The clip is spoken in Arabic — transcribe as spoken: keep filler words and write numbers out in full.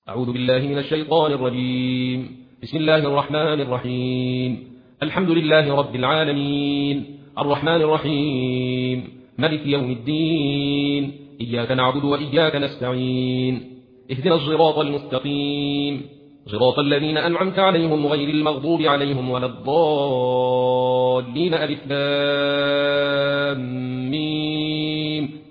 أعوذ بالله من الشيطان الرجيم. بسم الله الرحمن الرحيم. الحمد لله رب العالمين الرحمن الرحيم ملك يوم الدين. إياك نعبد وإياك نستعين. اهدنا الصراط المستقيم صراط الذين أنعمت عليهم غير المغضوب عليهم ولا الضالين. ألف لام ميم.